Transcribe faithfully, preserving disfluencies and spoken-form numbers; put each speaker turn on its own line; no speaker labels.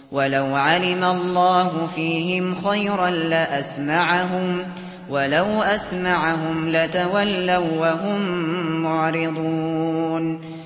ولو علم الله فيهم خيرا لأسمعهم ولو أسمعهم لتولوا وهم معرضون